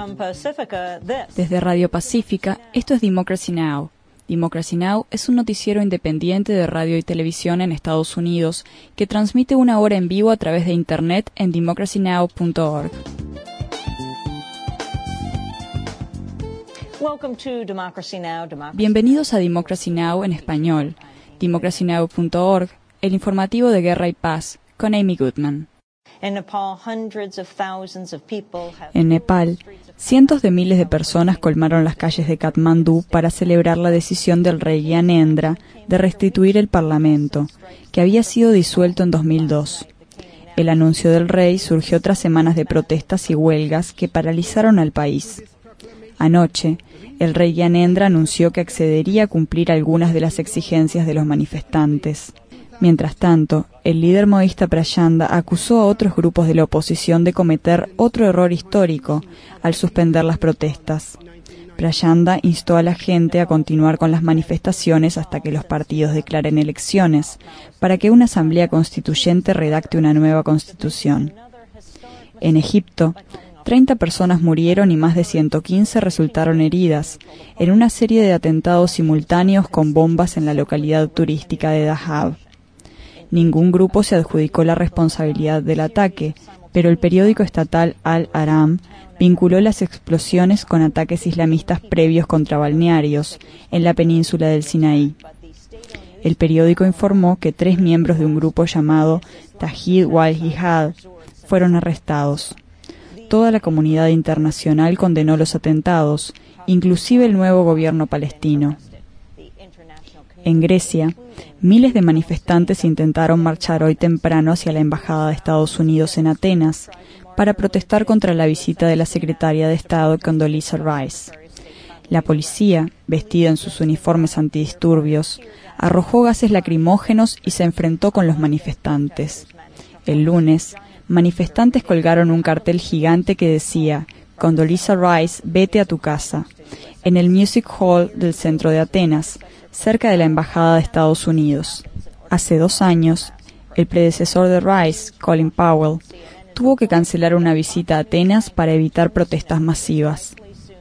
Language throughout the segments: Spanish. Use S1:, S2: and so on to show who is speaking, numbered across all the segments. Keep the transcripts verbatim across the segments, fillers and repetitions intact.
S1: Desde Radio Pacífica, esto es Democracy Now! Democracy Now! Es un noticiero independiente de radio y televisión en Estados Unidos que transmite una hora en vivo a través de Internet en democracy now punto org. Bienvenidos a Democracy Now! En español, democracy now punto org, el informativo de Guerra y Paz, con Amy Goodman. En Nepal, cientos de miles de personas colmaron las calles de Katmandú para celebrar la decisión del rey Gyanendra de restituir el parlamento, que había sido disuelto en dos mil dos. El anuncio del rey surgió tras semanas de protestas y huelgas que paralizaron al país. Anoche, el rey Gyanendra anunció que accedería a cumplir algunas de las exigencias de los manifestantes. Mientras tanto, el líder maoísta Prachanda acusó a otros grupos de la oposición de cometer otro error histórico al suspender las protestas. Prachanda instó a la gente a continuar con las manifestaciones hasta que los partidos declaren elecciones, para que una asamblea constituyente redacte una nueva constitución. En Egipto, treinta personas murieron y más de ciento quince resultaron heridas en una serie de atentados simultáneos con bombas en la localidad turística de Dahab. Ningún grupo se adjudicó la responsabilidad del ataque, pero el periódico estatal Al-Aram vinculó las explosiones con ataques islamistas previos contra balnearios en la península del Sinaí. El periódico informó que tres miembros de un grupo llamado Tajid wal-Jihad fueron arrestados. Toda la comunidad internacional condenó los atentados, inclusive el nuevo gobierno palestino. En Grecia, miles de manifestantes intentaron marchar hoy temprano hacia la Embajada de Estados Unidos en Atenas para protestar contra la visita de la secretaria de Estado Condoleezza Rice. La policía, vestida en sus uniformes antidisturbios, arrojó gases lacrimógenos y se enfrentó con los manifestantes. El lunes, manifestantes colgaron un cartel gigante que decía «Condoleezza Rice, vete a tu casa», en el Music Hall del centro de Atenas, cerca de la Embajada de Estados Unidos. Hace dos años, el predecesor de Rice, Colin Powell, tuvo que cancelar una visita a Atenas para evitar protestas masivas.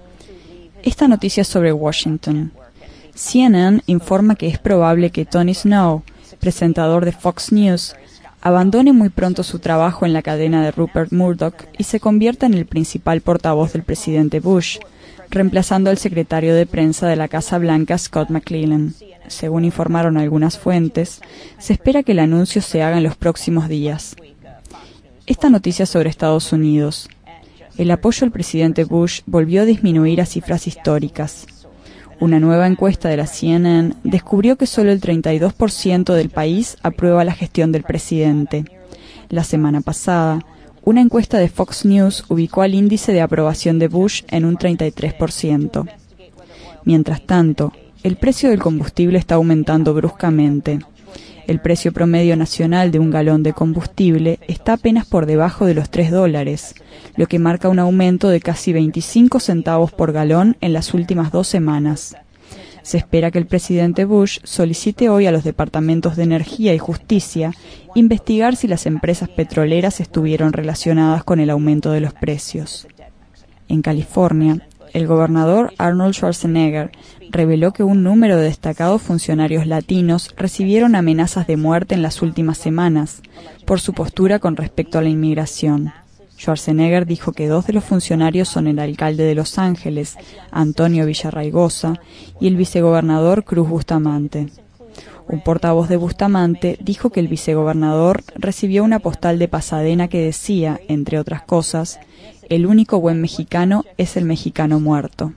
S1: Esta noticia es sobre Washington. C N N informa que es probable que Tony Snow, presentador de Fox News, abandone muy pronto su trabajo en la cadena de Rupert Murdoch y se convierta en el principal portavoz del presidente Bush, reemplazando al secretario de prensa de la Casa Blanca, Scott McClellan. Según informaron algunas fuentes, se espera que el anuncio se haga en los próximos días. Esta noticia sobre Estados Unidos. El apoyo al presidente Bush volvió a disminuir a cifras históricas. Una nueva encuesta de la C N N descubrió que solo el treinta y dos por ciento del país aprueba la gestión del presidente. La semana pasada, una encuesta de Fox News ubicó al índice de aprobación de Bush en un treinta y tres por ciento. Mientras tanto, el precio del combustible está aumentando bruscamente. El precio promedio nacional de un galón de combustible está apenas por debajo de los tres dólares, lo que marca un aumento de casi veinticinco centavos por galón en las últimas dos semanas. Se espera que el presidente Bush solicite hoy a los departamentos de Energía y Justicia investigar si las empresas petroleras estuvieron relacionadas con el aumento de los precios. En California, el gobernador Arnold Schwarzenegger reveló que un número de destacados funcionarios latinos recibieron amenazas de muerte en las últimas semanas por su postura con respecto a la inmigración. Schwarzenegger dijo que dos de los funcionarios son el alcalde de Los Ángeles, Antonio Villarraigosa, y el vicegobernador Cruz Bustamante. Un portavoz de Bustamante dijo que el vicegobernador recibió una postal de Pasadena que decía, entre otras cosas, «El único buen mexicano es el mexicano muerto».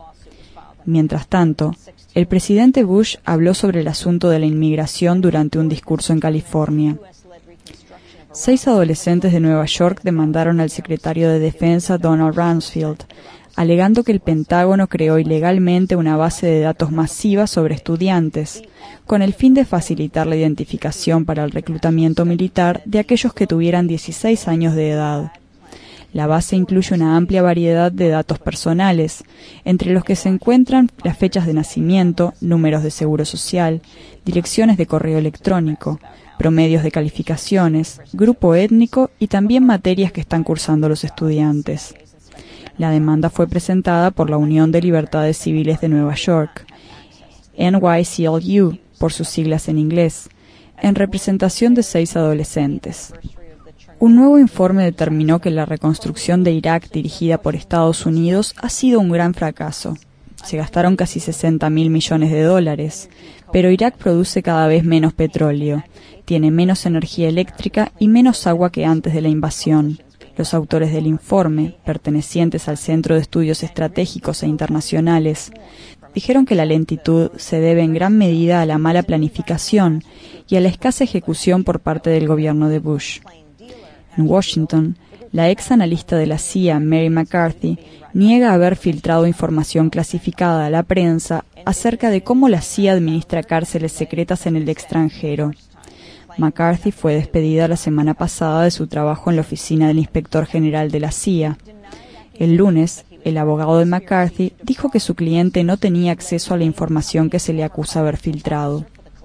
S1: Mientras tanto, el presidente Bush habló sobre el asunto de la inmigración durante un discurso en California. Seis adolescentes de Nueva York demandaron al secretario de Defensa Donald Rumsfeld, alegando que el Pentágono creó ilegalmente una base de datos masiva sobre estudiantes, con el fin de facilitar la identificación para el reclutamiento militar de aquellos que tuvieran dieciséis años de edad. La base incluye una amplia variedad de datos personales, entre los que se encuentran las fechas de nacimiento, números de seguro social, direcciones de correo electrónico, promedios de calificaciones, grupo étnico y también materias que están cursando los estudiantes. La demanda fue presentada por la Unión de Libertades Civiles de Nueva York, N Y C L U, por sus siglas en inglés, en representación de seis adolescentes. Un nuevo informe determinó que la reconstrucción de Irak dirigida por Estados Unidos ha sido un gran fracaso. Se gastaron casi sesenta mil millones de dólares, pero Irak produce cada vez menos petróleo, tiene menos energía eléctrica y menos agua que antes de la invasión. Los autores del informe, pertenecientes al Centro de Estudios Estratégicos e Internacionales, dijeron que la lentitud se debe en gran medida a la mala planificación y a la escasa ejecución por parte del gobierno de Bush. En Washington, la ex analista de la C I A, Mary McCarthy, niega haber filtrado información clasificada a la prensa acerca de cómo la C I A administra cárceles secretas en el extranjero. McCarthy fue despedida la semana pasada de su trabajo en la oficina del inspector general de la C I A. El lunes, el abogado de McCarthy dijo que su cliente no tenía acceso a la información que se le acusa haber filtrado.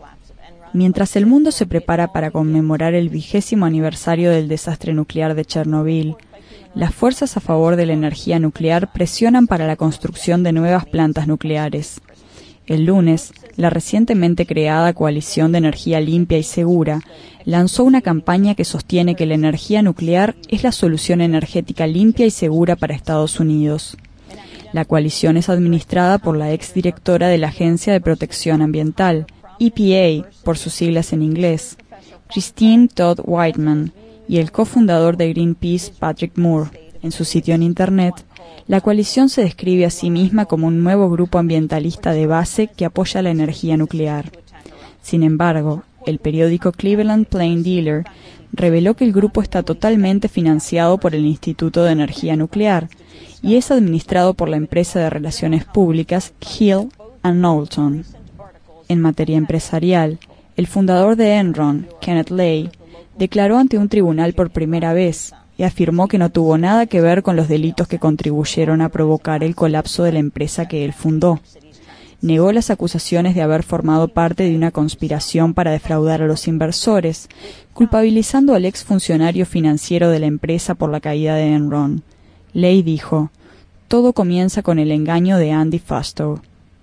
S1: Mientras el mundo se prepara para conmemorar el vigésimo aniversario del desastre nuclear de Chernobyl, las fuerzas a favor de la energía nuclear presionan para la construcción de nuevas plantas nucleares. El lunes, la recientemente creada Coalición de Energía Limpia y Segura lanzó una campaña que sostiene que la energía nuclear es la solución energética limpia y segura para Estados Unidos. La coalición es administrada por la exdirectora de la Agencia de Protección Ambiental, E P A, por sus siglas en inglés, Christine Todd Whiteman, y el cofundador de Greenpeace, Patrick Moore. En su sitio en Internet, la coalición se describe a sí misma como un nuevo grupo ambientalista de base que apoya la energía nuclear. Sin embargo, el periódico Cleveland Plain Dealer reveló que el grupo está totalmente financiado por el Instituto de Energía Nuclear y es administrado por la empresa de relaciones públicas Hill and Knowlton. En materia empresarial, el fundador de Enron, Kenneth Lay, declaró ante un tribunal por primera vez y afirmó que no tuvo nada que ver con los delitos que contribuyeron a provocar el colapso de la empresa que él fundó. Negó las acusaciones de haber formado parte de una conspiración para defraudar a los inversores, culpabilizando al exfuncionario financiero de la empresa por la caída de Enron. Lay dijo: "Todo comienza con el engaño de Andy Fastow".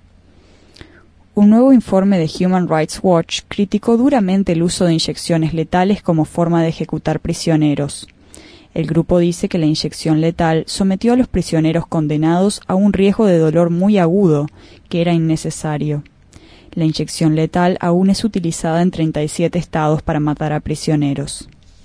S1: Un nuevo informe de Human Rights Watch criticó duramente el uso de inyecciones letales como forma de ejecutar prisioneros. El grupo dice que la inyección letal sometió a los prisioneros condenados a un riesgo de dolor muy agudo, que era innecesario. La inyección letal aún es utilizada en treinta y siete estados para matar a prisioneros.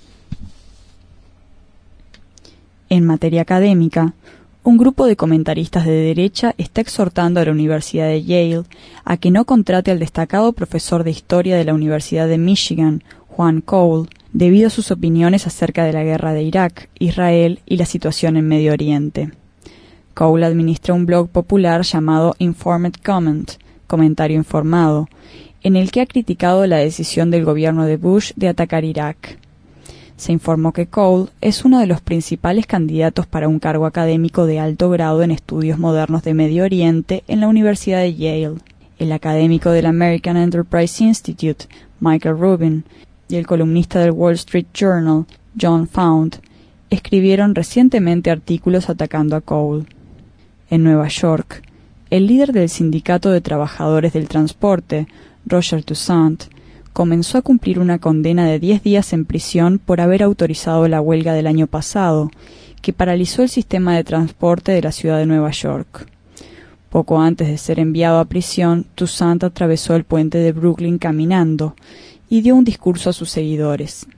S1: En materia académica, un grupo de comentaristas de derecha está exhortando a la Universidad de Yale a que no contrate al destacado profesor de historia de la Universidad de Michigan, Juan Cole, debido a sus opiniones acerca de la guerra de Irak, Israel y la situación en Medio Oriente. Cole administra un blog popular llamado Informed Comment, comentario informado, en el que ha criticado la decisión del gobierno de Bush de atacar Irak. Se informó que Cole es uno de los principales candidatos para un cargo académico de alto grado en estudios modernos de Medio Oriente en la Universidad de Yale. El académico del American Enterprise Institute, Michael Rubin, y el columnista del Wall Street Journal, John Fount, escribieron recientemente artículos atacando a Cole. En Nueva York, el líder del Sindicato de Trabajadores del Transporte, Roger Toussaint, comenzó a cumplir una condena de diez días en prisión por haber autorizado la huelga del año pasado, que paralizó el sistema de transporte de la ciudad de Nueva York. Poco antes de ser enviado a prisión, Toussaint atravesó el puente de Brooklyn caminando y dio un discurso a sus seguidores.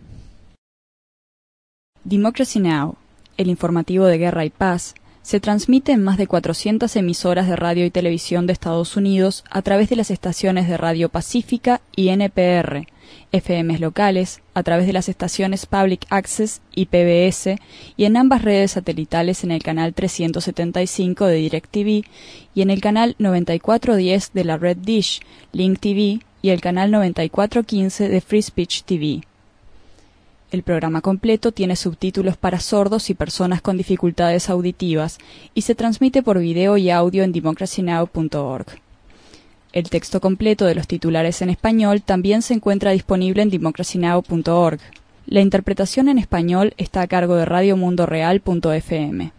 S1: Democracy Now!, el informativo de guerra y paz, se transmite en más de cuatrocientas emisoras de radio y televisión de Estados Unidos a través de las estaciones de Radio Pacífica y N P R, F Ms locales, a través de las estaciones Public Access y P B S, y en ambas redes satelitales en el canal trescientos setenta y cinco de DirecTV y en el canal noventa y cuatro diez de la red Dish, Link T V y el canal noventa y cuatro quince de Free Speech T V. El programa completo tiene subtítulos para sordos y personas con dificultades auditivas y se transmite por video y audio en democracy now punto org. El texto completo de los titulares en español también se encuentra disponible en democracy now punto org. La interpretación en español está a cargo de radio mundo real punto f m.